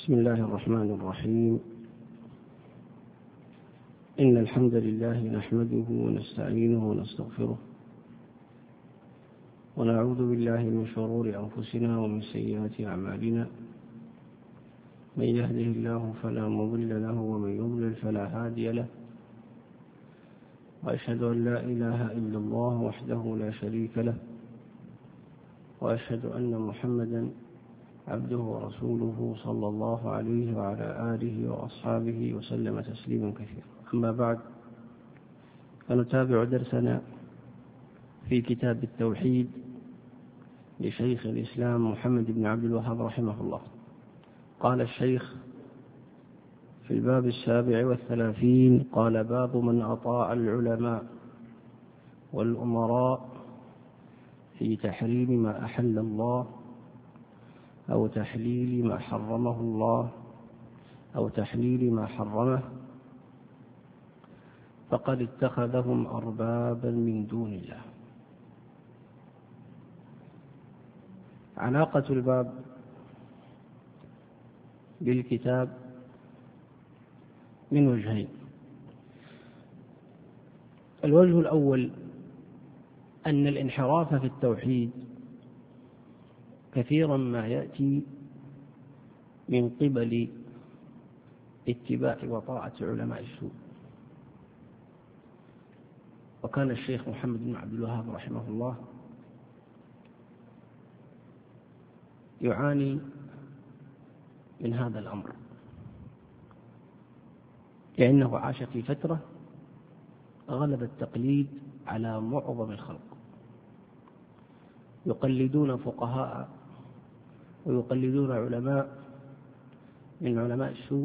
بسم الله الرحمن الرحيم. إن الحمد لله نحمده ونستعينه ونستغفره ونعوذ بالله من شرور أنفسنا ومن سيئات أعمالنا. من يهده الله فلا مضل له ومن يضلل فلا هادي له، وأشهد أن لا إله إلا الله وحده لا شريك له، وأشهد أن محمدا عبده ورسوله صلى الله عليه وعلى آله وأصحابه وسلم تسليما كثيرا. أما بعد، فنتابع درسنا في كتاب التوحيد لشيخ الإسلام محمد بن عبد الوهاب رحمه الله. قال الشيخ في الباب 37: قال: باب من أطاع العلماء والأمراء في تحريم ما أحل الله أو تحليل ما حرمه الله أو تحليل ما حرمه، فقد اتخذهم أربابا من دون الله. علاقة الباب بالكتاب من وجهين: الوجه الأول أن الانحراف في التوحيد كثيرا ما يأتي من قبل اتباع وطاعة علماء السوء. وكان الشيخ محمد بن عبد الوهاب رحمه الله يعاني من هذا الأمر، لأنه عاش في فترة غلب التقليد على معظم الخلق، يقلدون فقهاء ويقلدون علماء من علماء السوء،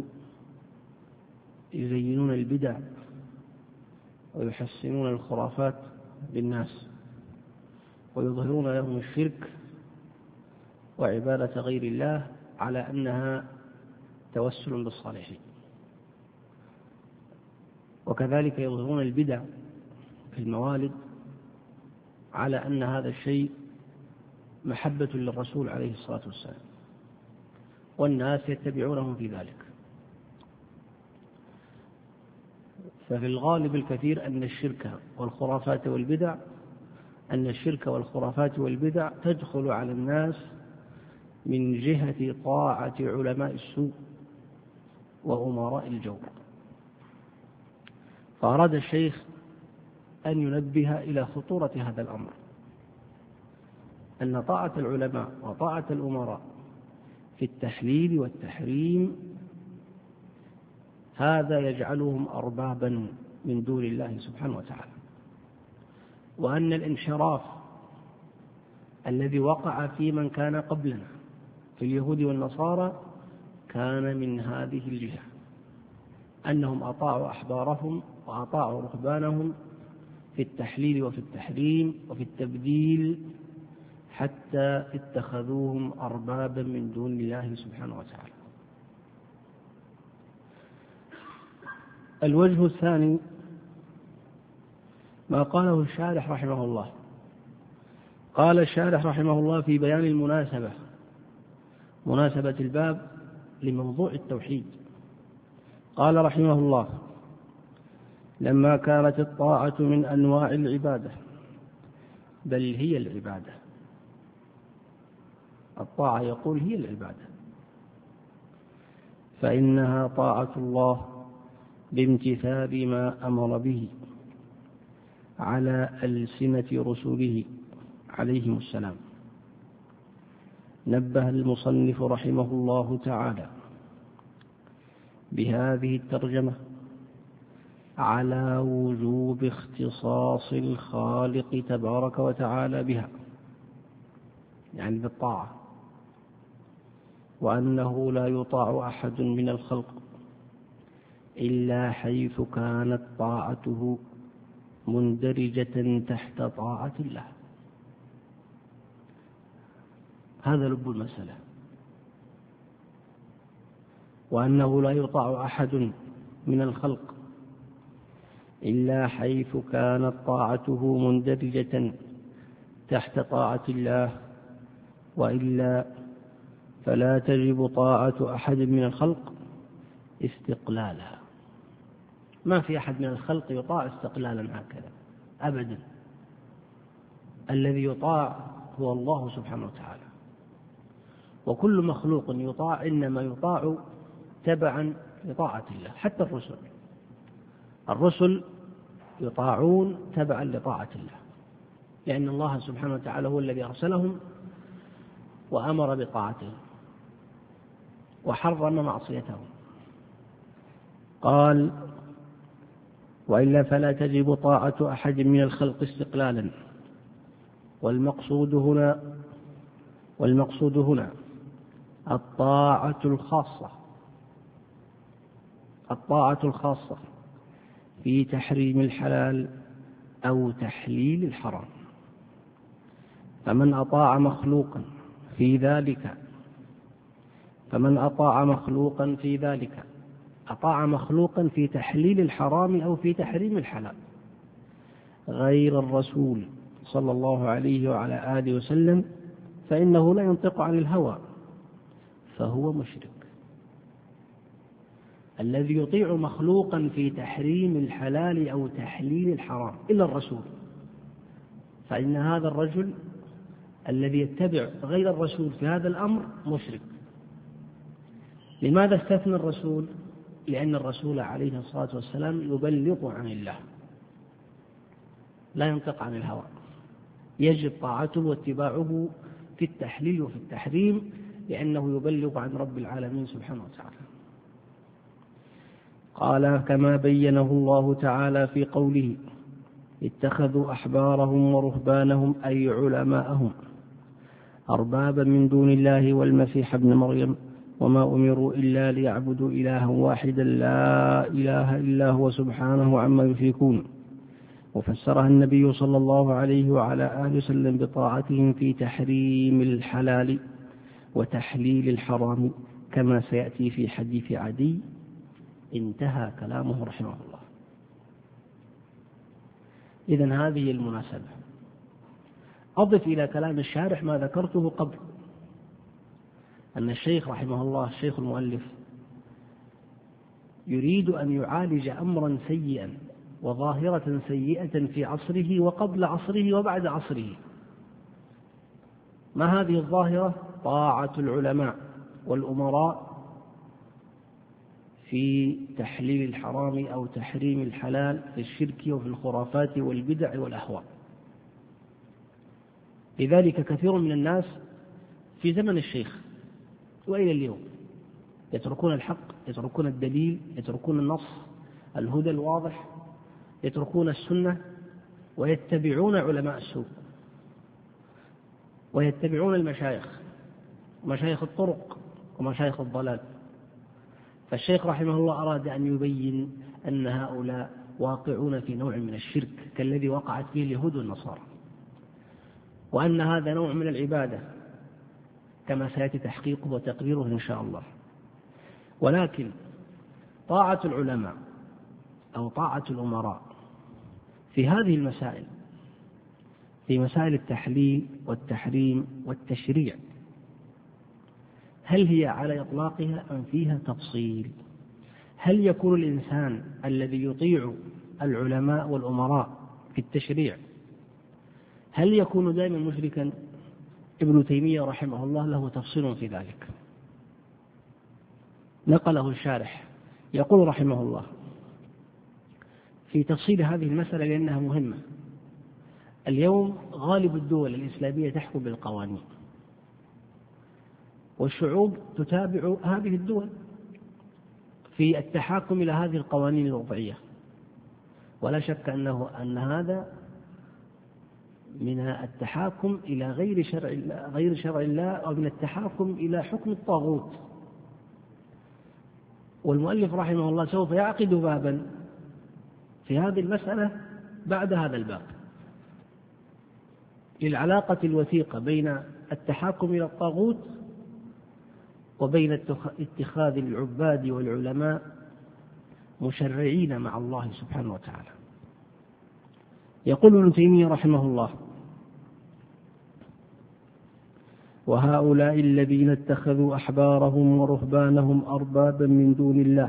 يزينون البدع ويحسنون الخرافات للناس، ويظهرون لهم الشرك وعبادة غير الله على أنها توسل بالصالحين، وكذلك يظهرون البدع في الموالد على أن هذا الشيء محبة للرسول عليه الصلاة والسلام، والناس يتبعونهم في ذلك. ففي الغالب الكثير أن الشرك والخرافات والبدع تدخل على الناس من جهة طاعة علماء السوء وأمراء الجور. فأراد الشيخ أن ينبه إلى خطورة هذا الأمر، أن طاعة العلماء وطاعة الأمراء في التحليل والتحريم هذا يجعلهم أربابا من دون الله سبحانه وتعالى، وأن الانحراف الذي وقع في من كان قبلنا في اليهود والنصارى كان من هذه الجهة، أنهم أطاعوا أحبارهم وأطاعوا رهبانهم في التحليل وفي التحريم وفي التبديل، حتى اتخذوهم أربابا من دون الله سبحانه وتعالى. الوجه الثاني ما قاله الشارح رحمه الله. قال الشارح رحمه الله في بيان مناسبة الباب لموضوع التوحيد، قال رحمه الله: لما كانت الطاعة من أنواع العبادة، بل هي العبادة، الطاعة يقول هي العبادة، فإنها طاعة الله بامتثال ما أمر به على ألسنة رسله عليهم السلام. نبه المصنف رحمه الله تعالى بهذه الترجمة على وجوب اختصاص الخالق تبارك وتعالى بها، يعني بالطاعة، وأنه لا يطاع أحد من الخلق إلا حيث كانت طاعته مندرجة تحت طاعة الله. هذا لب المسألة، وأنه لا يطاع أحد من الخلق إلا حيث كانت طاعته مندرجة تحت طاعة الله، وإلا فلا تجب طاعة أحد من الخلق استقلالا. ما في أحد من الخلق يطاع استقلالا هكذا أبدا. الذي يطاع هو الله سبحانه وتعالى، وكل مخلوق يطاع إنما يطاع تبعا لطاعة الله. حتى الرسل يطاعون تبعا لطاعة الله، لأن الله سبحانه وتعالى هو الذي أرسلهم وأمر بطاعته وحرم معصيته. قال: وإلا فلا تجب طاعة أحد من الخلق استقلالا. والمقصود هنا الطاعة الخاصة في تحريم الحلال أو تحليل الحرام. فمن أطاع مخلوقا في ذلك أطاع مخلوقا في تحليل الحرام أو في تحريم الحلال غير الرسول صلى الله عليه وعلى آله وسلم، فإنه لا ينطق عن الهوى، فهو مشرك. الذي يطيع مخلوقا في تحريم الحلال أو تحليل الحرام إلا الرسول، فإن هذا الرجل الذي يتبع غير الرسول في هذا الأمر مشرك. لماذا استثنى الرسول؟ لأن الرسول عليه الصلاة والسلام يبلغ عن الله، لا ينطق عن الهوى، يجب طاعته واتباعه في التحليل وفي التحريم، لأنه يبلغ عن رب العالمين سبحانه وتعالى. قال: كما بينه الله تعالى في قوله: اتخذوا أحبارهم ورهبانهم أي علماءهم أربابا من دون الله والمسيح ابن مريم وما أمروا إلا ليعبدوا إلها واحدا لا إله إلا هو سبحانه عما يشركون. وفسرها النبي صلى الله عليه وعلى آله وسلم بطاعتهم في تحريم الحلال وتحليل الحرام، كما سيأتي في حديث عدي. انتهى كلامه رحمه الله. إذن هذه المناسبة. أضف إلى كلام الشارح ما ذكرته قبل، أن الشيخ رحمه الله الشيخ المؤلف يريد أن يعالج أمرا سيئا وظاهرة سيئة في عصره وقبل عصره وبعد عصره. ما هذه الظاهرة؟ طاعة العلماء والأمراء في تحليل الحرام أو تحريم الحلال، في الشرك وفي الخرافات والبدع والأهواء. لذلك كثير من الناس في زمن الشيخ وإلى اليوم يتركون الحق، يتركون الدليل، يتركون النص، الهدى الواضح، يتركون السنة، ويتبعون علماء السوء، ويتبعون المشايخ، مشايخ الطرق ومشايخ الضلال. فالشيخ رحمه الله أراد أن يبين أن هؤلاء واقعون في نوع من الشرك كالذي وقعت فيه اليهود والنصارى، وأن هذا نوع من العبادة كما سيأتي تحقيقه وتقريره إن شاء الله. ولكن طاعة العلماء أو طاعة الأمراء في هذه المسائل، في مسائل التحليل والتحريم والتشريع، هل هي على إطلاقها أم فيها تفصيل؟ هل يكون الإنسان الذي يطيع العلماء والأمراء في التشريع هل يكون دائما مشركا؟ ابن تيمية رحمه الله له تفصيل في ذلك، نقله الشارح، يقول رحمه الله في تفصيل هذه المسألة لأنها مهمة. اليوم غالب الدول الإسلامية تحكم بالقوانين، والشعوب تتابع هذه الدول في التحاكم إلى هذه القوانين الوضعية، ولا شك أن هذا من التحاكم إلى غير شرع الله، أو من التحاكم إلى حكم الطاغوت. والمؤلف رحمه الله سوف يعقد بابا في هذه المسألة بعد هذا الباب للعلاقة الوثيقة بين التحاكم إلى الطاغوت وبين اتخاذ العباد والعلماء مشرعين مع الله سبحانه وتعالى. يقول ابن تيمية رحمه الله: وهؤلاء الذين اتخذوا أحبارهم ورهبانهم أربابا من دون الله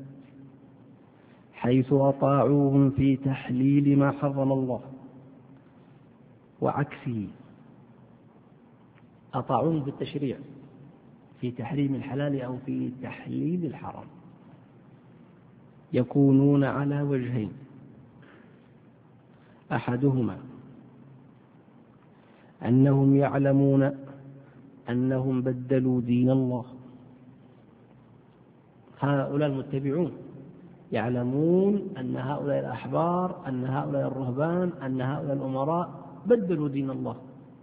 حيث أطاعوهم في تحليل ما حرم الله وعكسه، أطاعوهم في التشريع في تحريم الحلال أو في تحليل الحرام، يكونون على وجهين: أحدهما أنهم يعلمون أنهم بدلوا دين الله، هؤلاء المتبعون يعلمون أن هؤلاء الأحبار، أن هؤلاء الرهبان، أن هؤلاء الأمراء بدلوا دين الله،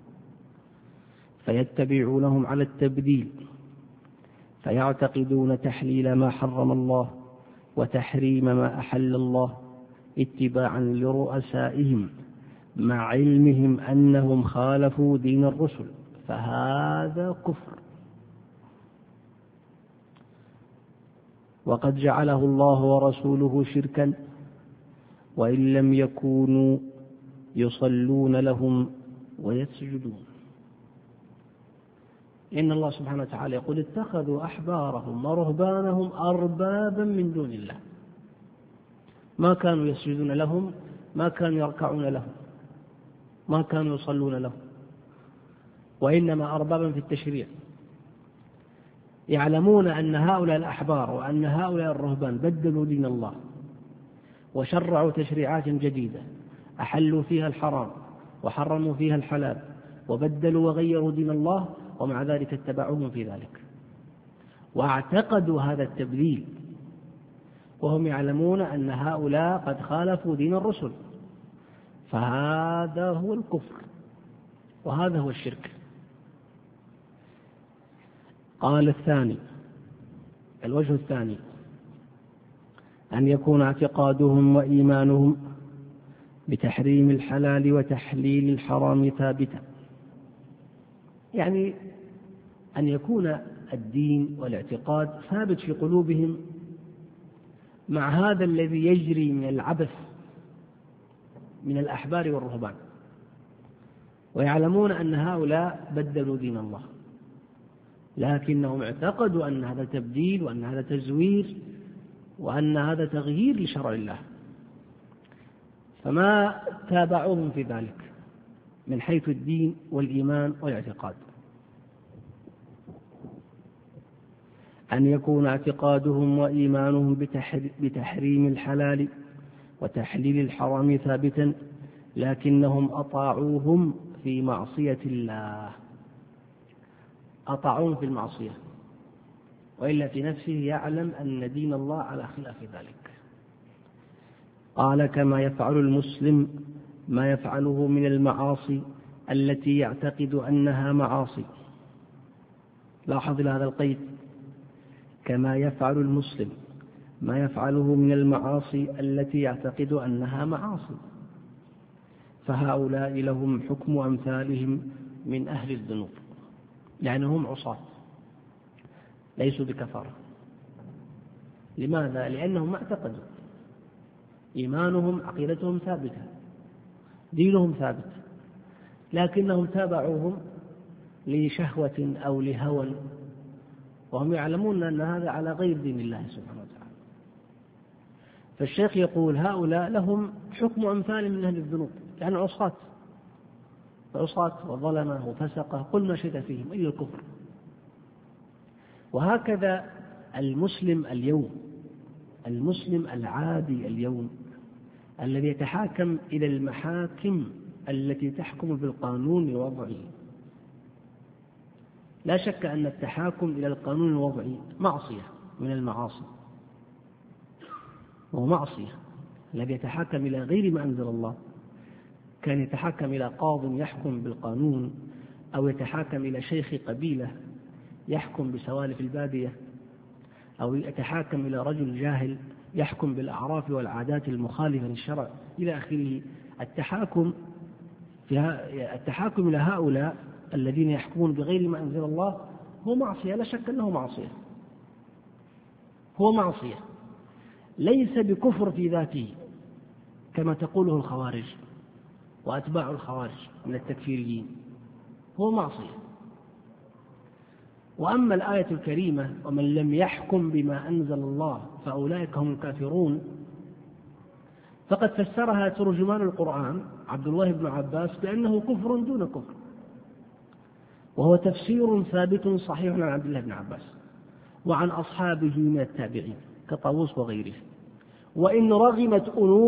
فيتبعونهم على التبديل، فيعتقدون تحليل ما حرم الله وتحريم ما أحل الله اتباعا لرؤسائهم مع علمهم أنهم خالفوا دين الرسل، فهذا كفر. وقد جعله الله ورسوله شركا وإن لم يكونوا يصلون لهم ويسجدون. إن الله سبحانه وتعالى يقول: اتخذوا أحبارهم ورهبانهم أربابا من دون الله، ما كانوا يسجدون لهم، ما كانوا يركعون لهم، ما كانوا يصلون لهم، وإنما أربابا في التشريع. يعلمون أن هؤلاء الأحبار وأن هؤلاء الرهبان بدلوا دين الله وشرعوا تشريعات جديدة أحلوا فيها الحرام وحرموا فيها الحلال وبدلوا وغيروا دين الله، ومع ذلك اتبعوهم في ذلك واعتقدوا هذا التبديل، وهم يعلمون أن هؤلاء قد خالفوا دين الرسل، فهذا هو الكفر وهذا هو الشرك. قال الوجه الثاني أن يكون اعتقادهم وإيمانهم بتحريم الحلال وتحليل الحرام ثابتا، يعني أن يكون الدين والاعتقاد ثابت في قلوبهم مع هذا الذي يجري من العبث من الأحبار والرهبان، ويعلمون أن هؤلاء بدلوا دين الله، لكنهم اعتقدوا أن هذا تبديل وأن هذا تزوير وأن هذا تغيير لشرع الله، فما تابعوهم في ذلك من حيث الدين والإيمان والاعتقاد. أن يكون اعتقادهم وإيمانهم بتحريم الحلال وتحليل الحرام ثابتا، لكنهم أطاعوهم في معصية الله، أطاعوهم في المعصية، وإلا في نفسه يعلم أن دين الله على خلاف ذلك. قال: كما يفعل المسلم ما يفعله من المعاصي التي يعتقد أنها معاصي. لاحظ إلى هذا القيد: كما يفعل المسلم ما يفعله من المعاصي التي يعتقد أنها معاصي، فهؤلاء لهم حكم أمثالهم من أهل الذنوب، يعني هم عصاة ليسوا بكفار. لماذا؟ لأنهم ما اعتقدوا، إيمانهم عقيدتهم ثابتة، دينهم ثابت، لكنهم تابعوهم لشهوة أو لهوى، وهم يعلمون أن هذا على غير دين الله سبحانه وتعالى. فالشيخ يقول: هؤلاء لهم حكم أمثال من أهل الذنوب، يعني عصاة وظلمة وفسقة، قل ما شئت فيهم إلا الكفر. وهكذا المسلم اليوم، المسلم العادي اليوم الذي يتحاكم إلى المحاكم التي تحكم بالقانون الوضعي، لا شك أن التحاكم إلى القانون الوضعي معصية من المعاصي، وهو معصية. الذي يتحاكم إلى غير ما أنزل الله كان يتحاكم إلى قاض يحكم بالقانون، أو يتحاكم إلى شيخ قبيلة يحكم بسوالف البادية، أو يتحاكم إلى رجل جاهل يحكم بالأعراف والعادات المخالفة للشرع إلى آخره. التحاكم إلى هؤلاء الذين يحكمون بغير ما أنزل الله هو معصية، لا شك أنه معصية، هو معصية، ليس بكفر في ذاته كما تقوله الخوارج وأتباع الخوارج من التكفيريين، هو معصية، وأما الآية الكريمة ومن لم يحكم بما أنزل الله فأولئك هم الكافرون، فقد فسرها ترجمان القرآن عبد الله بن عباس بأنه كفر دون كفر، وهو تفسير ثابت صحيح عن عبد الله بن عباس وعن أصحابه من التابعين كطاووس وغيره. وإن رغمت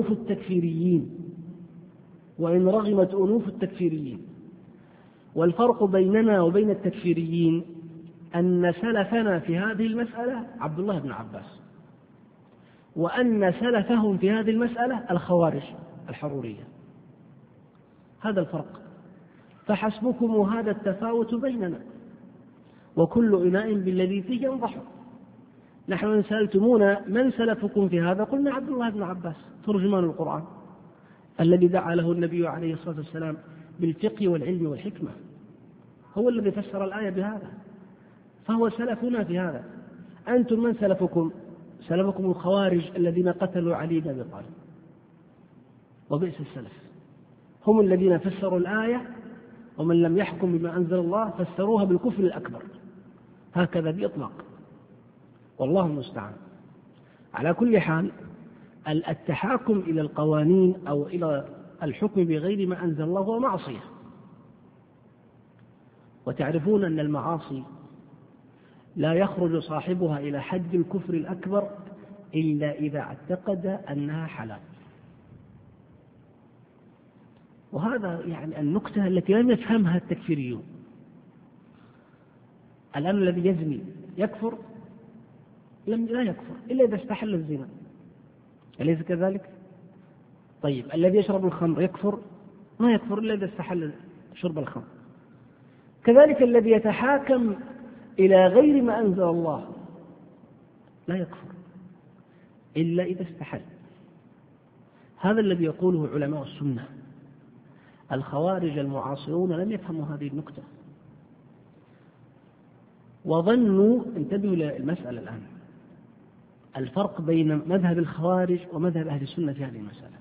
أنوف التكفيريين، والفرق بيننا وبين التكفيريين أن سلفنا في هذه المسألة عبد الله بن عباس، وأن سلفهم في هذه المسألة الخوارج الحرورية. هذا الفرق، فحسبكم هذا التفاوت بيننا، وكل إناء بالذي فيه ينضح. نحن إن سألتمونا من سلفكم في هذا قلنا عبد الله بن عباس ترجمان القرآن الذي دعا له النبي عليه الصلاة والسلام بالفقه والعلم والحكمة، هو الذي فسر الآية بهذا، فهو سلفنا في هذا. أنتم من سلفكم؟ سلفكم الخوارج الذين قتلوا علي بن أبي طالب، وبئس السلف، هم الذين فسروا الآية ومن لم يحكم بما أنزل الله فسروها بالكفر الأكبر، هكذا بإطلاق، والله المستعان. على كل حال، التحاكم إلى القوانين أو إلى الحكم بغير ما أنزل الله هو معصية، وتعرفون أن المعاصي لا يخرج صاحبها إلى حد الكفر الأكبر إلا إذا اعتقد أنها حلال. وهذا يعني النكتة التي لم يفهمها التكفيريون. الآن الذي يزني يكفر؟ لا يكفر إلا إذا استحل الزنا، أليس كذلك؟ طيب الذي يشرب الخمر يكفر؟ ما يكفر إلا إذا استحل شرب الخمر. كذلك الذي يتحاكم إلى غير ما أنزل الله لا يكفر إلا إذا استحل. هذا الذي يقوله علماء السنة. الخوارج المعاصرون لم يفهموا هذه النكتة، وظنوا، انتبهوا للمسألة الآن، الفرق بين مذهب الخوارج ومذهب أهل السنة في هذه المسألة.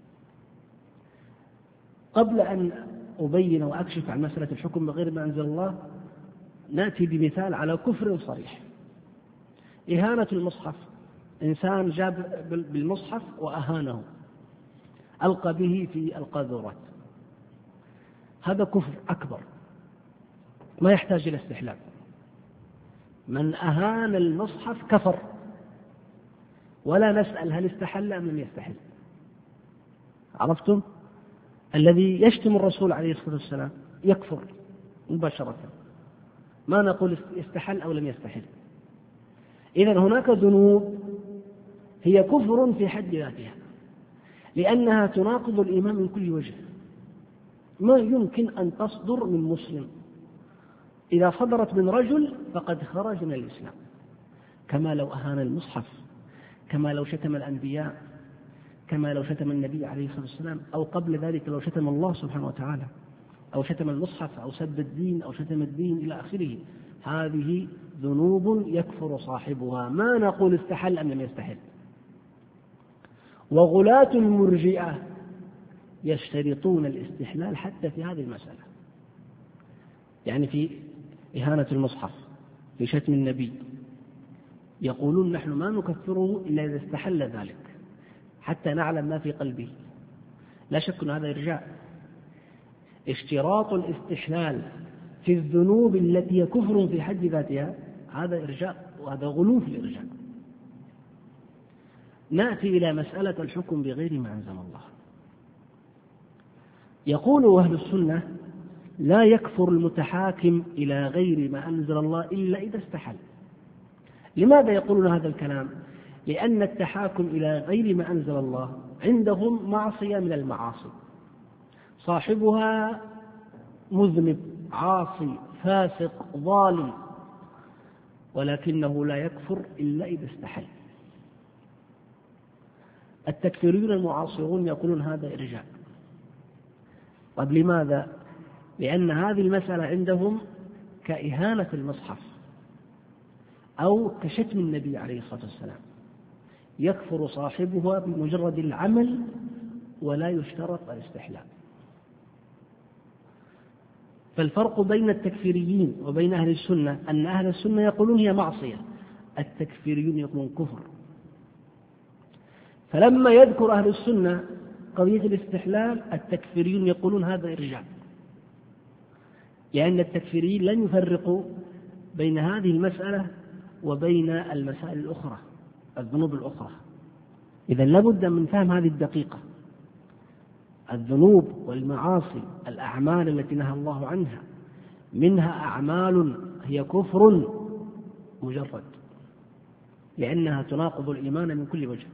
قبل أن أبين وأكشف عن مسألة الحكم بغير ما أنزل الله، نأتي بمثال على كفر صريح. إهانة المصحف، إنسان جاب بالمصحف وأهانه، ألقى به في القاذورات، هذا كفر أكبر ما يحتاج إلى استحلال. من أهان المصحف كفر، ولا نسأل هل استحل أم لم يستحل. عرفتم؟ الذي يشتم الرسول عليه الصلاة والسلام يكفر مباشرة، ما نقول استحل أو لم يستحل. إذن هناك ذنوب هي كفر في حد ذاتها، لأنها تناقض الإيمان من كل وجه، ما يمكن أن تصدر من مسلم. إذا صدرت من رجل فقد خرج من الإسلام، كما لو أهان المصحف، كما لو شتم الأنبياء، كما لو شتم النبي عليه الصلاة والسلام، أو قبل ذلك لو شتم الله سبحانه وتعالى، أو شتم المصحف، أو سب الدين، أو شتم الدين إلى آخره. هذه ذنوب يكفر صاحبها، ما نقول استحل أم لم يستحل. وغلاة المرجئة يشترطون الاستحلال حتى في هذه المسألة، يعني في إهانة المصحف، في شتم النبي، يقولون نحن ما نكفره إلا إذا استحل ذلك حتى نعلم ما في قلبه. لا شك أن هذا إرجاء. اشتراط الاستحلال في الذنوب التي كفر في حد ذاتها هذا إرجاء، وهذا غلو في الإرجاء. نأتي إلى مسألة الحكم بغير ما أنزل الله. يقول أهل السنة لا يكفر المتحاكم إلى غير ما أنزل الله إلا إذا استحل. لماذا يقولون هذا الكلام؟ لأن التحاكم إلى غير ما أنزل الله عندهم معصية من المعاصي، صاحبها مذنب عاصي فاسق ظالم، ولكنه لا يكفر إلا إذا استحل. التكفيريون المعاصرون يقولون هذا إرجاء. طب لماذا؟ لأن هذه المسألة عندهم كإهانة المصحف أو كشتم النبي عليه الصلاة والسلام، يكفر صاحبها بمجرد العمل ولا يشترط الاستحلال. فالفرق بين التكفيريين وبين أهل السنة أن أهل السنة يقولون هي معصية، التكفيريون يقولون كفر. فلما يذكر أهل السنة قضية الاستحلال التكفيريون يقولون هذا إرجاء، لأن التكفيريين لن يفرقوا بين هذه المسألة وبين المسائل الأخرى، الذنوب الأخرى. إذا لابد من فهم هذه الدقيقة. الذنوب والمعاصي الأعمال التي نهى الله عنها منها أعمال هي كفر مجرد، لأنها تناقض الإيمان من كل وجه،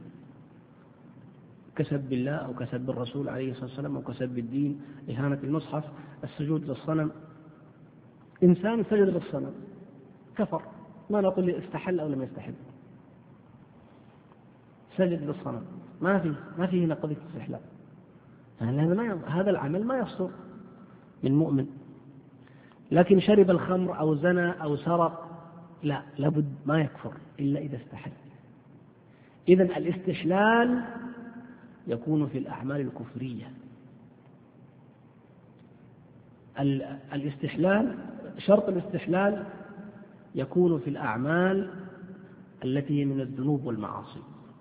كسب بالله أو كسب الرسول عليه الصلاة والسلام أو كسب الدين، إهانة المصحف، السجود للصنم. إنسان سجد للصنم كفر، ما نقول استحل أو لم يستحل، سجد للصنم ما فيه هنا قضية استحلال. هذا العمل ما يصدر من مؤمن. لكن شرب الخمر أو زنى أو سرق لا، لابد ما يكفر إلا إذا استحل. إذن الاستحلال يكون في الأعمال الكفرية. الاستحلال شرط الاستحلال يكون في الأعمال التي هي من الذنوب والمعاصي،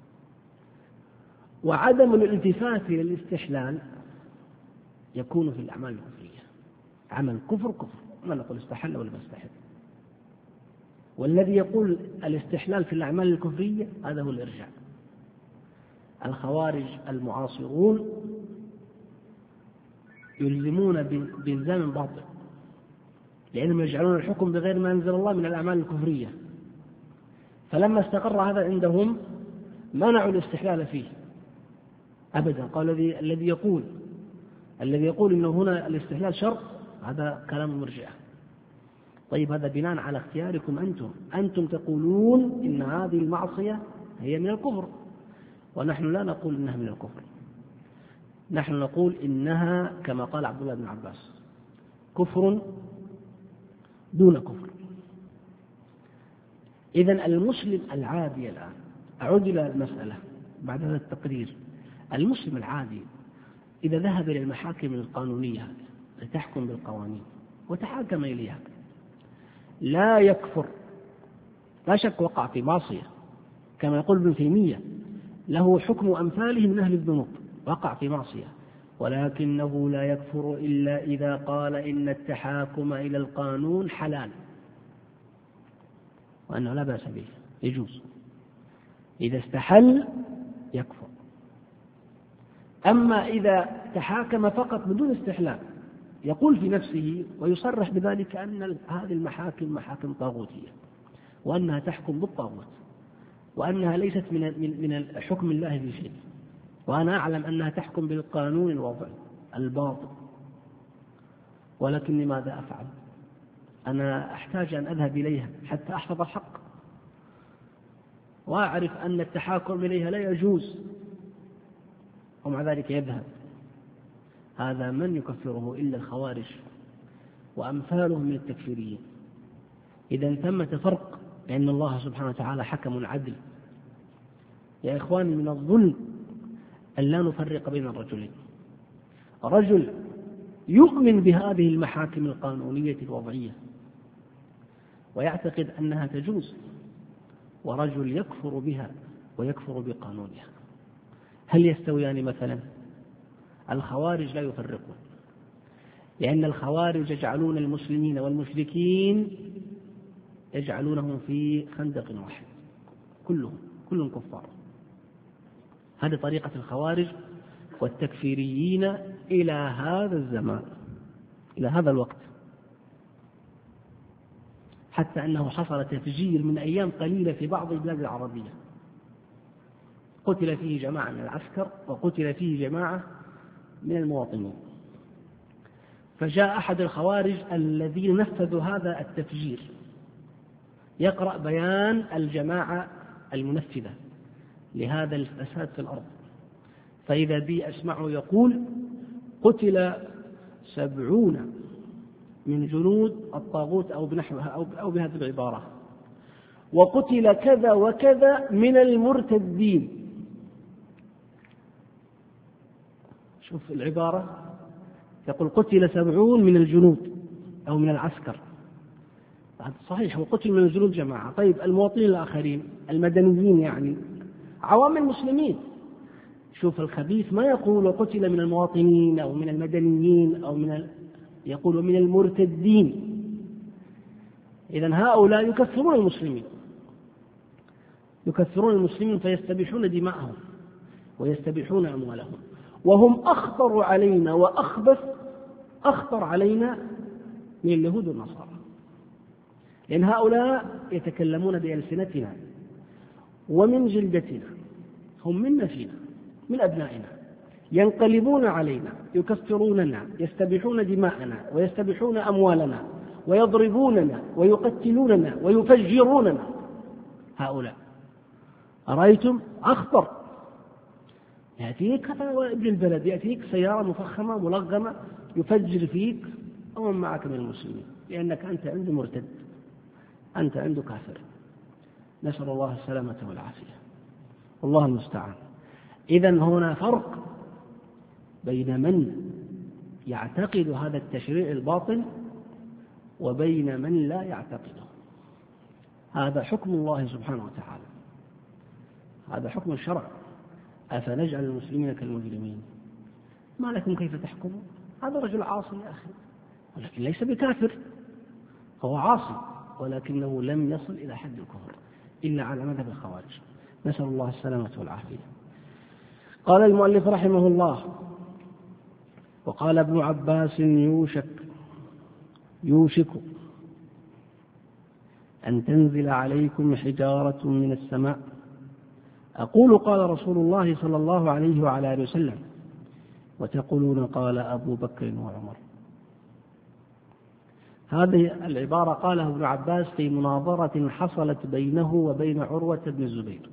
وعدم الالتفات إلى الاستحلال يكون في الأعمال الكفرية. عمل كفر ما نقول استحل ولا ما استحل. والذي يقول الاستحلال في الأعمال الكفرية هذا هو الإرجاء. الخوارج المعاصرون يلزمون بإلزام باطل، لأنهم يجعلون الحكم بغير ما أنزل الله من الأعمال الكفرية. فلما استقر هذا عندهم منعوا الاستحلال فيه أبدا. قال الذي يقول إنه هنا الاستحلال شرط هذا كلام المرجئة. طيب هذا بناء على اختياركم أنتم تقولون إن هذه المعصية هي من الكفر، ونحن لا نقول إنها من الكفر. نحن نقول إنها كما قال عبد الله بن عباس كفر دون كفر. إذن المسلم العادي الآن، أعود إلى المسألة بعد هذا التقرير، المسلم العادي إذا ذهب إلى المحاكم القانونية لتحكم بالقوانين وتحاكم إليها لا يكفر، لا شك وقع في معصية كما يقول ابن تيمية، له حكم أمثاله من أهل الذنوب، وقع في معصية، ولكنه لا يكفر إلا إذا قال إن التحاكم إلى القانون حلال وأنه لا بأس به يجوز. إذا استحل يكفر. أما إذا تحاكم فقط بدون استحلال يقول في نفسه ويصرح بذلك أن هذه المحاكم محاكم طاغوتية وأنها تحكم بالطاغوت وأنها ليست من حكم الله في شيء، وأنا أعلم أنها تحكم بالقانون الوضعي الباطل، ولكني ماذا أفعل؟ أنا أحتاج أن أذهب إليها حتى أحفظ الحق وأعرف أن التحاكم إليها لا يجوز، ومع ذلك يذهب. هذا من يكفره إلا الخوارج وأمثالهم من التكفيريين. إذا ثمة فرق، لأن الله سبحانه وتعالى حكم عدل. يا إخواني من الظلم أن لا نفرق بين الرجلين، رجل يؤمن بهذه المحاكم القانونية الوضعية ويعتقد أنها تجوز، ورجل يكفر بها ويكفر بقانونها. هل يستويان مثلا؟ الخوارج لا يفرقون، لأن الخوارج يجعلون المسلمين والمشركين يجعلونهم في خندق واحد، كلهم كفار. هذه طريقة الخوارج والتكفيريين إلى هذا الزمان، إلى هذا الوقت، حتى أنه حصل تفجير من أيام قليلة في بعض البلاد العربية قتل فيه جماعة من العسكر وقتل فيه جماعة من المواطنين. فجاء أحد الخوارج الذين نفذوا هذا التفجير يقرأ بيان الجماعة المنفذة لهذا الفساد في الأرض، فإذا بي أسمعه يقول قتل 70 من جنود الطاغوت أو بنحوها أو بهذه العبارة، وقتل كذا وكذا من المرتدين. شوف العبارة، يقول قتل 70 من الجنود أو من العسكر. صحيح، وقتل من الجنود جماعة. طيب المواطنين الآخرين المدنيين، يعني عوام المسلمين. شوف الخبيث ما يقول قتل من المواطنين أو من المدنيين أو يقول من المرتدين. إذن هؤلاء يكفرون المسلمين فيستبيحون دماءهم ويستبيحون أموالهم، وهم أخطر علينا أخطر علينا من اليهود والنصارى، لأن هؤلاء يتكلمون بألسنتنا ومن جلدتنا، هم منا فينا من أبنائنا، ينقلبون علينا، يكفروننا، يستبيحون دماءنا ويستبيحون أموالنا ويضربوننا ويقتلوننا ويفجروننا. هؤلاء أرأيتم أخطر. يأتيك ابن البلد، يأتيك سيارة مفخمة ملغمة يفجر فيك ومن معك من المسلمين، لأنك أنت عنده مرتد، أنت عنده كافر. نسأل الله السلامة والعافية، والله المستعان. إذن هنا فرق بين من يعتقد هذا التشريع الباطل وبين من لا يعتقده. هذا حكم الله سبحانه وتعالى، هذا حكم الشرع. أفنجعل المسلمين كالمجرمين؟ ما لكم كيف تحكمون؟ هذا رجل عاصي يا أخي، ولكن ليس بكافر، هو عاصي ولكنه لم يصل إلى حد الكفر إلا على مذهب الخوارج. نسأل الله السلامة والعافية. قال المؤلف رحمه الله: وقال ابن عباس: يوشك أن تنزل عليكم حجارة من السماء. أقول قال رسول الله صلى الله عليه وعلى آله وسلم، وتقولون قال أبو بكر وعمر. هذه العبارة قالها ابن عباس في مناظرة حصلت بينه وبين عروة بن الزبير.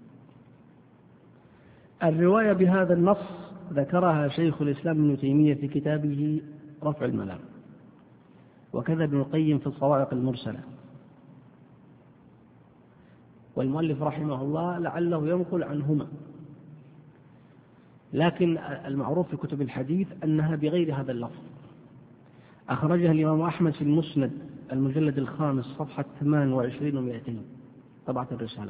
الرواية بهذا النص ذكرها شيخ الإسلام ابن تيمية في كتابه رفع الملام، وكذا ابن القيم في الصواعق المرسلة. والمؤلف رحمه الله لعله ينقل عنهما، لكن المعروف في كتب الحديث أنها بغير هذا اللفظ. أخرجها الإمام أحمد في المسند المجلد الخامس صفحة 28 و200 طبعة الرسالة،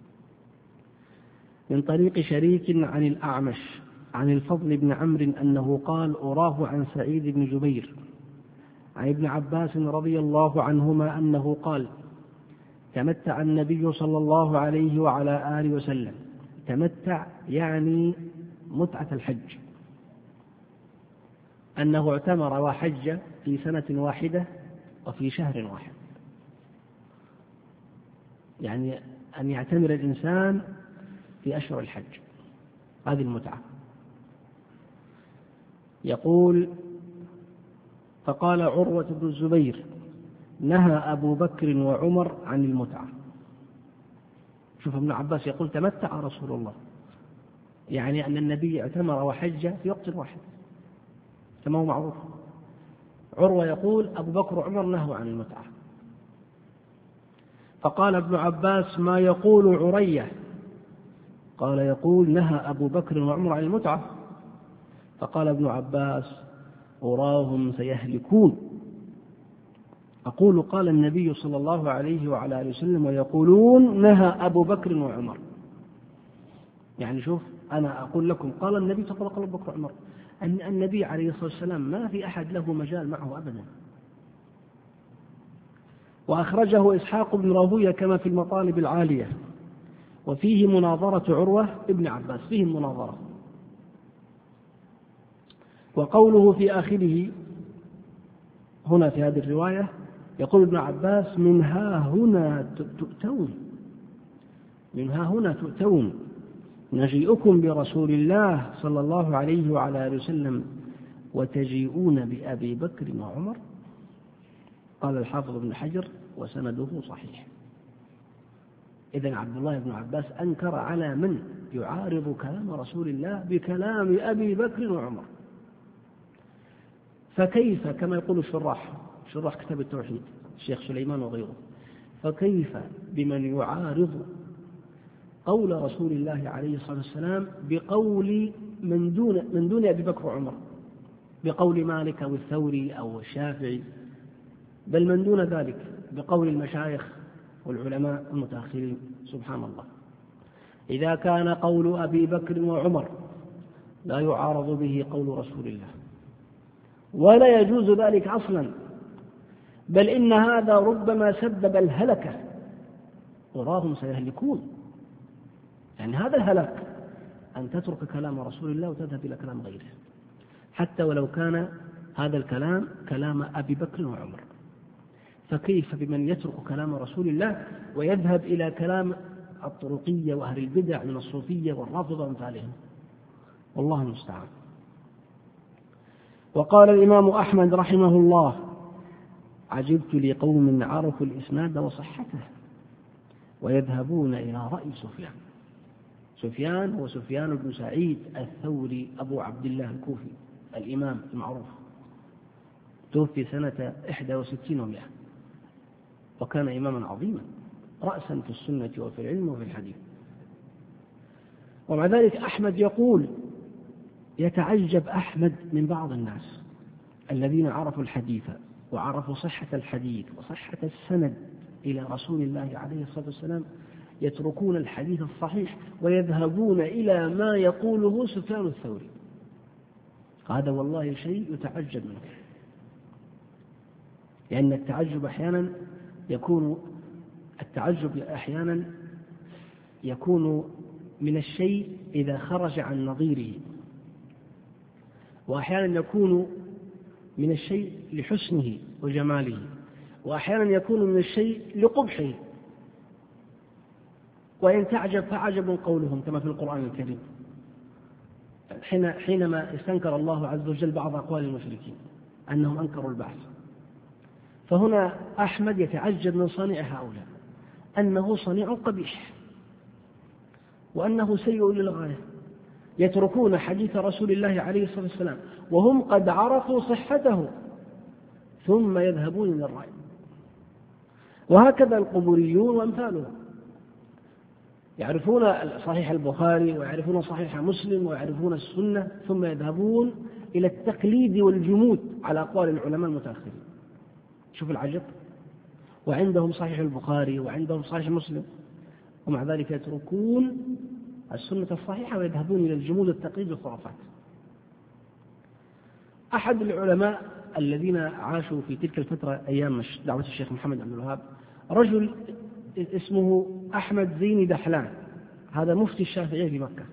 من طريق شريك عن الأعمش عن الفضل بن عمرو أنه قال: أراه عن سعيد بن جبير عن ابن عباس رضي الله عنهما أنه قال: تمتع النبي صلى الله عليه وعلى آله وسلم. تمتع يعني متعة الحج، أنه اعتمر وحج في سنة واحدة وفي شهر واحد، يعني أن يعتمر الإنسان في أشهر الحج، هذه المتعة. يقول: فقال عروة بن الزبير: نهى أبو بكر وعمر عن المتعة. شوف ابن عباس يقول: تمتع رسول الله، يعني أن النبي اعتمر وحج في وقت واحد كما هو معروف. عروة يقول: أبو بكر وعمر نهوا عن المتعة. فقال ابن عباس: ما يقول عرية؟ قال: يقول: نهى أبو بكر وعمر عن المتعة. فقال ابن عباس: أراهم سيهلكون. أقول: قال النبي صلى الله عليه وعلى آله وسلم، ويقولون نهى أبو بكر وعمر. يعني شوف، أنا أقول لكم قال النبي صلى الله عليه وسلم أبو بكر وعمر، أن النبي عليه الصلاة والسلام ما في أحد له مجال معه أبدا. وأخرجه إسحاق بن راهويه كما في المطالب العالية، وفيه مناظرة عروة ابن عباس، فيه مناظرة. وقوله في آخره هنا في هذه الرواية يقول ابن عباس: من ها هنا تؤتون نجيئكم برسول الله صلى الله عليه وعلى آله وسلم وتجيئون بأبي بكر وعمر. قال الحافظ ابن حجر: وسنده صحيح. إذن عبد الله بن عباس أنكر على من يعارض كلام رسول الله بكلام أبي بكر وعمر. فكيف، كما يقول الشراح كتاب التوحيد الشيخ سليمان وغيره، فكيف بمن يعارض قول رسول الله عليه الصلاة والسلام بقول من دون أبي بكر وعمر، بقول مالك أو الثوري أو الشافعي بل من دون ذلك بقول المشايخ والعلماء المتأخرين. سبحان الله، إذا كان قول أبي بكر وعمر لا يعارض به قول رسول الله ولا يجوز ذلك أصلا، بل إن هذا ربما سبب الهلكة، وراهم سيهلكون. يعني هذا الهلاك أن تترك كلام رسول الله وتذهب إلى كلام غيره، حتى ولو كان هذا الكلام كلام أبي بكر وعمر، فكيف بمن يترك كلام رسول الله ويذهب إلى كلام الطرقية وأهل البدع من الصوفية والرافضة وأمثالهم؟ والله المستعان. وقال الإمام أحمد رحمه الله: عجبت لقوم عرفوا الإسناد وصحته ويذهبون إلى رأي سفيان. سفيان هو سفيان بن سعيد الثوري أبو عبد الله الكوفي الإمام المعروف، توفي سنة 61 و100، وكان إماما عظيما رأسا في السنة وفي العلم وفي الحديث. ومع ذلك أحمد يقول: يتعجب أحمد من بعض الناس الذين عرفوا الحديث وعرفوا صحة الحديث وصحة السند إلى رسول الله عليه الصلاة والسلام، يتركون الحديث الصحيح ويذهبون إلى ما يقوله سفيان الثوري. هذا والله شيء يتعجب منه، لأن التعجب أحيانا يكون من الشيء إذا خرج عن نظيره، وأحيانا يكون من الشيء لحسنه وجماله، وأحيانا يكون من الشيء لقبحه. وإن تعجب فعجب قولهم كما في القرآن الكريم حينما استنكر الله عز وجل بعض أقوال المشركين أنهم أنكروا البعث. فهنا أحمد يتعجب من صنيع هؤلاء، أنه صنيع قبيح وأنه سيء للغاية، يتركون حديث رسول الله عليه الصلاة والسلام وهم قد عرفوا صحته ثم يذهبون إلى الرأي. وهكذا القبوريون وأمثالهم يعرفون صحيح البخاري ويعرفون صحيح مسلم ويعرفون السنة، ثم يذهبون إلى التقليد والجمود على أقوال العلماء المتأخرين. شوف العجب، وعندهم صحيح البخاري وعندهم صحيح مسلم، ومع ذلك يتركون السنة الصحيحة ويذهبون إلى الجمود والتقليد والخرافات. أحد العلماء الذين عاشوا في تلك الفترة أيام دعوة الشيخ محمد عبد الوهاب رجل اسمه أحمد زين دحلان، هذا مفتي الشافعية في مكة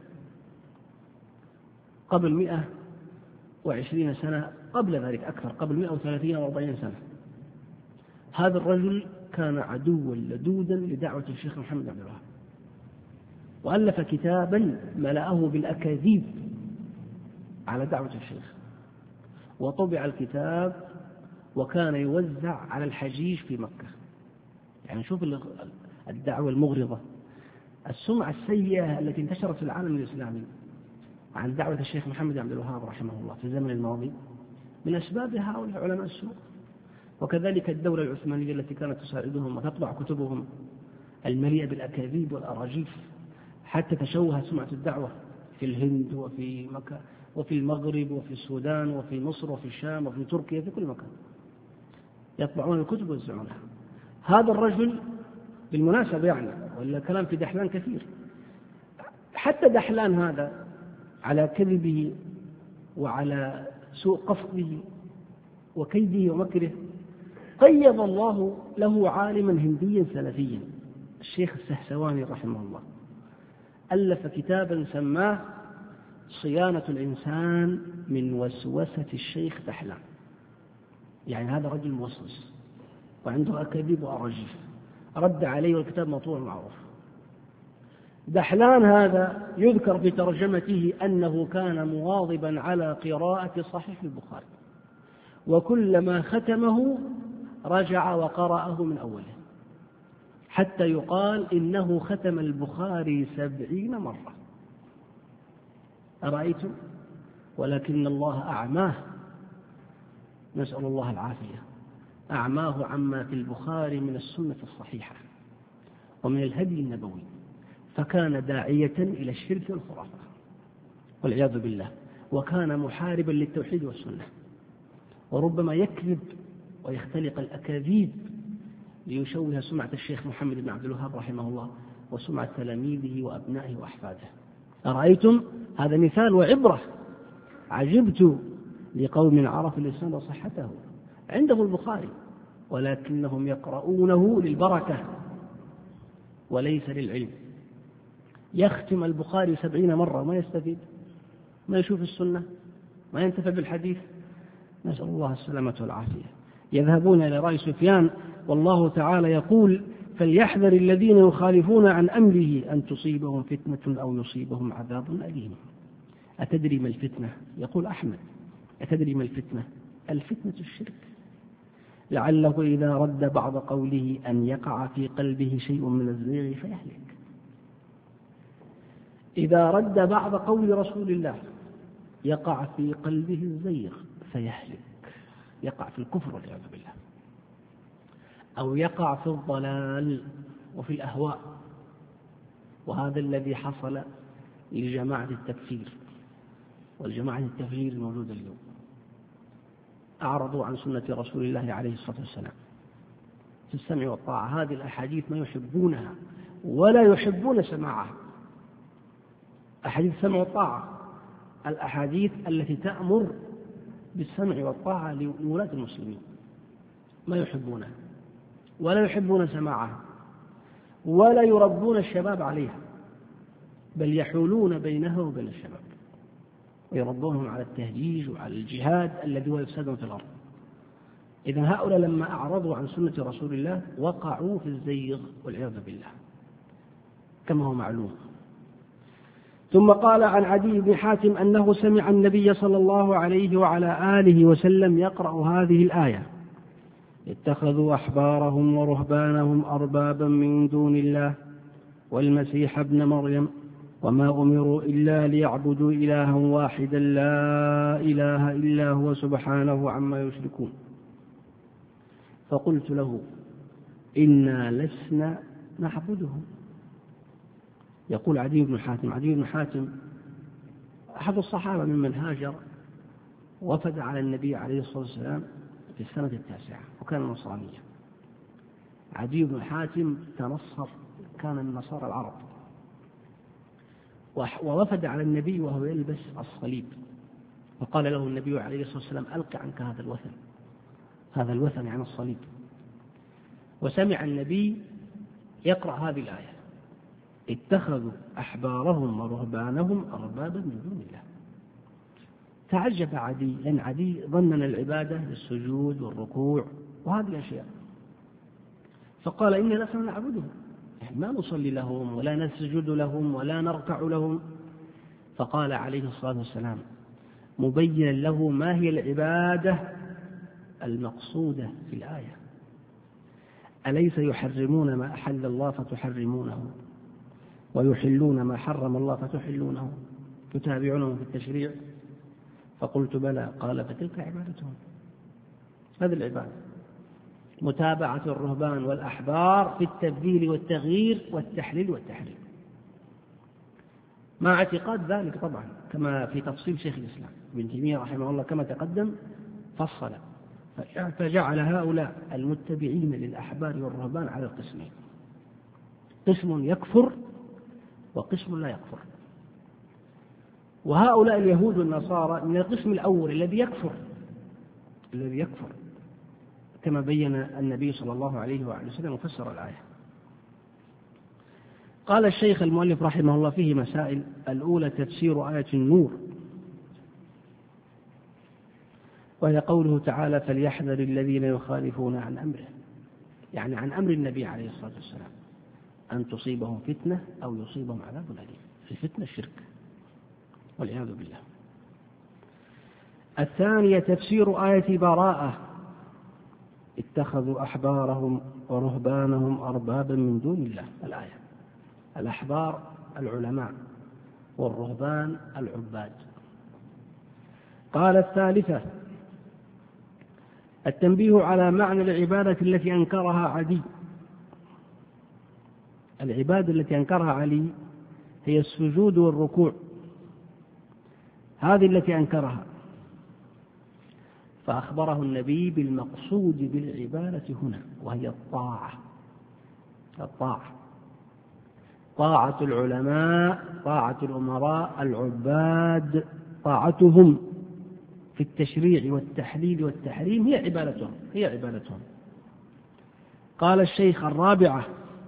قبل 120 سنة، قبل ذلك أكثر، قبل 130 أو 40 سنة. هذا الرجل كان عدوا لدودا لدعوة الشيخ محمد عبد الوهاب، وألف كتابا ملأه بالأكاذيب على دعوة الشيخ، وطبع الكتاب وكان يوزع على الحجيج في مكة. يعني شوف الدعوة المغرضة، السمعة السيئة التي انتشرت في العالم الإسلامي عن دعوة الشيخ محمد عبد الوهاب رحمه الله في الزمن الماضي من أسباب هؤلاء علماء السوء. وكذلك الدولة العثمانية التي كانت تساعدهم وتطبع كتبهم المليئة بالأكاذيب والأراجيف، حتى تشوه سمعة الدعوة في الهند وفي مكة وفي المغرب وفي السودان وفي مصر وفي الشام وفي تركيا، في كل مكان يطبعون الكتب ويوزعونها. هذا الرجل بالمناسبة يعني، ولا كلام في دحلان كثير، حتى دحلان هذا على كذبه وعلى سوء قصده وكيده ومكره قيض الله له عالما هنديا سلفيا، الشيخ السهسواني رحمه الله، ألف كتابا سماه صيانة الإنسان من وسوسة الشيخ دحلان. يعني هذا رجل موسوس وعنده أكاذيب وأراجيف، رد عليه والكتاب مطبوع معروف. دحلان هذا يذكر في ترجمته أنه كان مواظبا على قراءة صحيح البخاري، وكلما ختمه رجع وقرأه من أوله، حتى يقال إنه ختم البخاري 70 مرة. أرأيتم؟ ولكن الله أعماه، نسأل الله العافية، أعماه عما في البخاري من السنة الصحيحة ومن الهدي النبوي، فكان داعية إلى الشرك والخرافة والعياذ بالله، وكان محاربا للتوحيد والسنة، وربما يكذب ويختلق الأكاذيب ليشوه سمعة الشيخ محمد بن عبد الوهاب رحمه الله وسمعة تلاميذه وأبنائه وأحفاده. أرأيتم؟ هذا مثال وعبرة. عجبت لقوم عرفوا الإسناد وصحته، عندهم البخاري ولكنهم يقرؤونه للبركة وليس للعلم. يختم البخاري 70 مرة ما يستفيد، ما يشوف السنة، ما ينتفع بالحديث. نسأل الله السلامة والعافية. يذهبون إلى رأي سفيان والله تعالى يقول: فليحذر الذين يخالفون عن أمره أن تصيبهم فتنة أو يصيبهم عذاب أليم. أتدري ما الفتنة؟ يقول أحمد: أتدري ما الفتنة؟ الفتنة الشرك، لعله إذا رد بعض قوله أن يقع في قلبه شيء من الزيغ فيهلك. إذا رد بعض قول رسول الله يقع في قلبه الزيغ فيهلك، يقع في الكفر والعياذ بالله، أو يقع في الضلال وفي الأهواء. وهذا الذي حصل لجماعة التكفير والجماعة التفجير الموجودة اليوم. أعرضوا عن سنة رسول الله عليه الصلاة والسلام في السمع والطاعة. هذه الأحاديث ما يحبونها ولا يحبون سماعها. أحاديث السمع والطاعة، الأحاديث التي تأمر بالسمع والطاعة لولاة المسلمين، ما يحبونها ولا يحبون سماعها ولا يربون الشباب عليها، بل يحولون بينها وبين الشباب ويربونهم على التهجيج وعلى الجهاد الذي هو يفسد في الأرض. إذن هؤلاء لما أعرضوا عن سنة رسول الله وقعوا في الزيغ والعياذ بالله كما هو معلوم. ثم قال عن عدي بن حاتم أنه سمع النبي صلى الله عليه وعلى آله وسلم يقرأ هذه الآية: اتخذوا أحبارهم ورهبانهم أربابا من دون الله والمسيح ابن مريم وما أمروا إلا ليعبدوا إلها واحدا لا إله إلا هو سبحانه عما يشركون. فقلت له: إنا لسنا نعبدهم. يقول عدي بن حاتم. عدي بن حاتم أحد الصحابة ممن هاجر وفد على النبي عليه الصلاة والسلام في السنة 9 وكان نصرانيا. عدي بن حاتم تنصر، كان من نصارى العرب، ووفد على النبي وهو يلبس الصليب، فقال له النبي عليه الصلاة والسلام: ألق عنك هذا الوثن. هذا الوثن عن الصليب. وسمع النبي يقرأ هذه الآية: اتخذوا أحبارهم ورهبانهم أربابا من دون الله. تعجب عدي، لأن عدي ظننا العبادة للسجود والركوع وهذه الأشياء، فقال: إنا لسنا نعبدهم، ما نصلي لهم ولا نسجد لهم ولا نركع لهم. فقال عليه الصلاة والسلام مبينا له ما هي العبادة المقصودة في الآية: أليس يحرمون ما أحل الله فتحرمونه ويحلون ما حرم الله فتحلونه تتابعونهم في التشريع؟ فقلت: بلى. قال: فتلك عبادتهم. هذه العبادة متابعة الرهبان والأحبار في التبديل والتغيير والتحليل والتحريم، مع اعتقاد ذلك طبعا كما في تفصيل شيخ الإسلام ابن تيمية رحمه الله كما تقدم فصل، فجعل هؤلاء المتبعين للأحبار والرهبان على القسمين: قسم يكفر وقسم لا يكفر. وهؤلاء اليهود والنصارى من القسم الأول الذي يكفر كما بين النبي صلى الله عليه وسلم وفسر الآية. قال الشيخ المؤلف رحمه الله فيه مسائل. الأولى تفسير آية النور، وهي قوله تعالى: فليحذر الذين يخالفون عن أمره، يعني عن أمر النبي عليه الصلاة والسلام، أن تصيبهم فتنة أو يصيبهم عذاب أليم. في الفتنة الشرك والعياذ بالله. الثانية تفسير آية براءة: اتخذوا أحبارهم ورهبانهم أربابا من دون الله. الآية: الأحبار العلماء والرهبان العباد. قال الثالثة التنبيه على معنى العبادة التي أنكرها عدي. العبادة التي أنكرها علي هي السجود والركوع، هذه التي أنكرها. فأخبره النبي بالمقصود بالعبادة هنا، وهي الطاعة. طاعة العلماء، طاعة الأمراء، العباد، طاعتهم في التشريع والتحليل والتحريم هي عبادتهم. قال الشيخ: الرابعة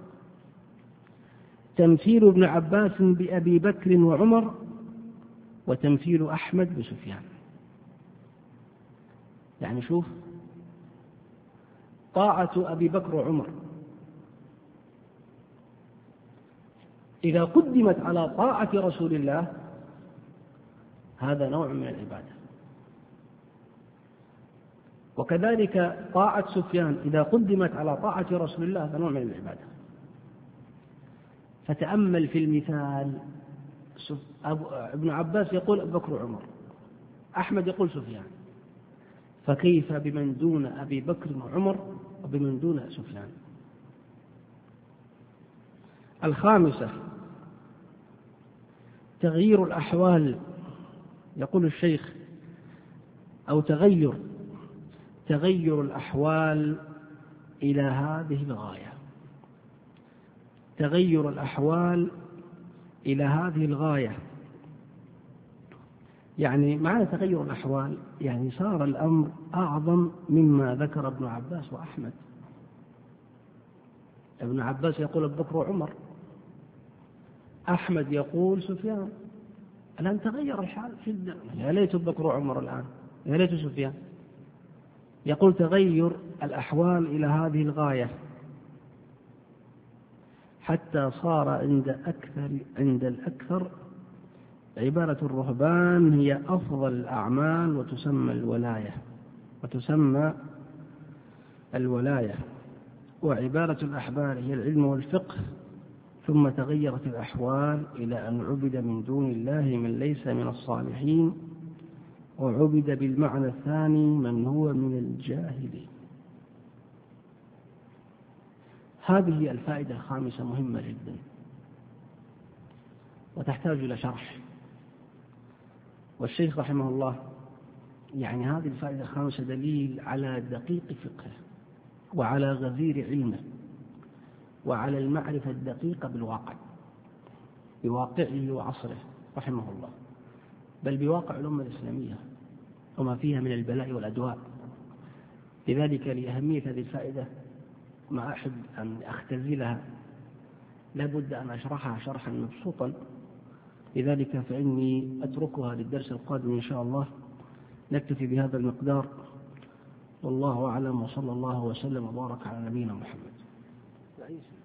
تمثيل ابن عباس بأبي بكر وعمر، وتمثيل أحمد بسفيان. يعني شوف، طاعة أبي بكر وعمر إذا قدمت على طاعة رسول الله هذا نوع من العبادة، وكذلك طاعة سفيان إذا قدمت على طاعة رسول الله هذا نوع من العبادة. فتأمل في المثال، ابن عباس يقول أبو بكر وعمر، أحمد يقول سفيان، فكيف بمن دون أبي بكر وعمر وبمن دون سفيان؟ الخامسة تغيير الأحوال. يقول الشيخ: أو تغير الأحوال إلى هذه الغاية. تغير الأحوال إلى هذه الغاية، يعني معنى تغير الأحوال يعني صار الأمر أعظم مما ذكر ابن عباس وأحمد. ابن عباس يقول أبو بكر وعمر، أحمد يقول سفيان. الآن تغير الحال جدا، يا ليت أبو بكر وعمر الآن، يا ليت سفيان. يقول تغير الأحوال إلى هذه الغاية حتى صار عند الأكثر عبادة الرهبان هي أفضل الأعمال وتسمى الولاية، وعبادة الأحبار هي العلم والفقه. ثم تغيرت الأحوال إلى أن عبد من دون الله من ليس من الصالحين، وعبد بالمعنى الثاني من هو من الجاهلين. هذه الفائدة الخامسة مهمة جدا وتحتاج إلى شرح، والشيخ رحمه الله يعني هذه الفائدة الخامسة دليل على دقيق فقهه وعلى غزير علمه وعلى المعرفة الدقيقة بالواقع، بواقعه وعصره رحمه الله، بل بواقع الأمة الإسلامية وما فيها من البلاء والأدواء. لذلك لأهمية هذه الفائدة ما أحب أن أختزلها، لابد أن أشرحها شرحا مبسوطا. لذلك فإني أتركها للدرس القادم إن شاء الله. نكتفي بهذا المقدار، والله أعلم، وصلى الله وسلم وبارك على نبينا محمد.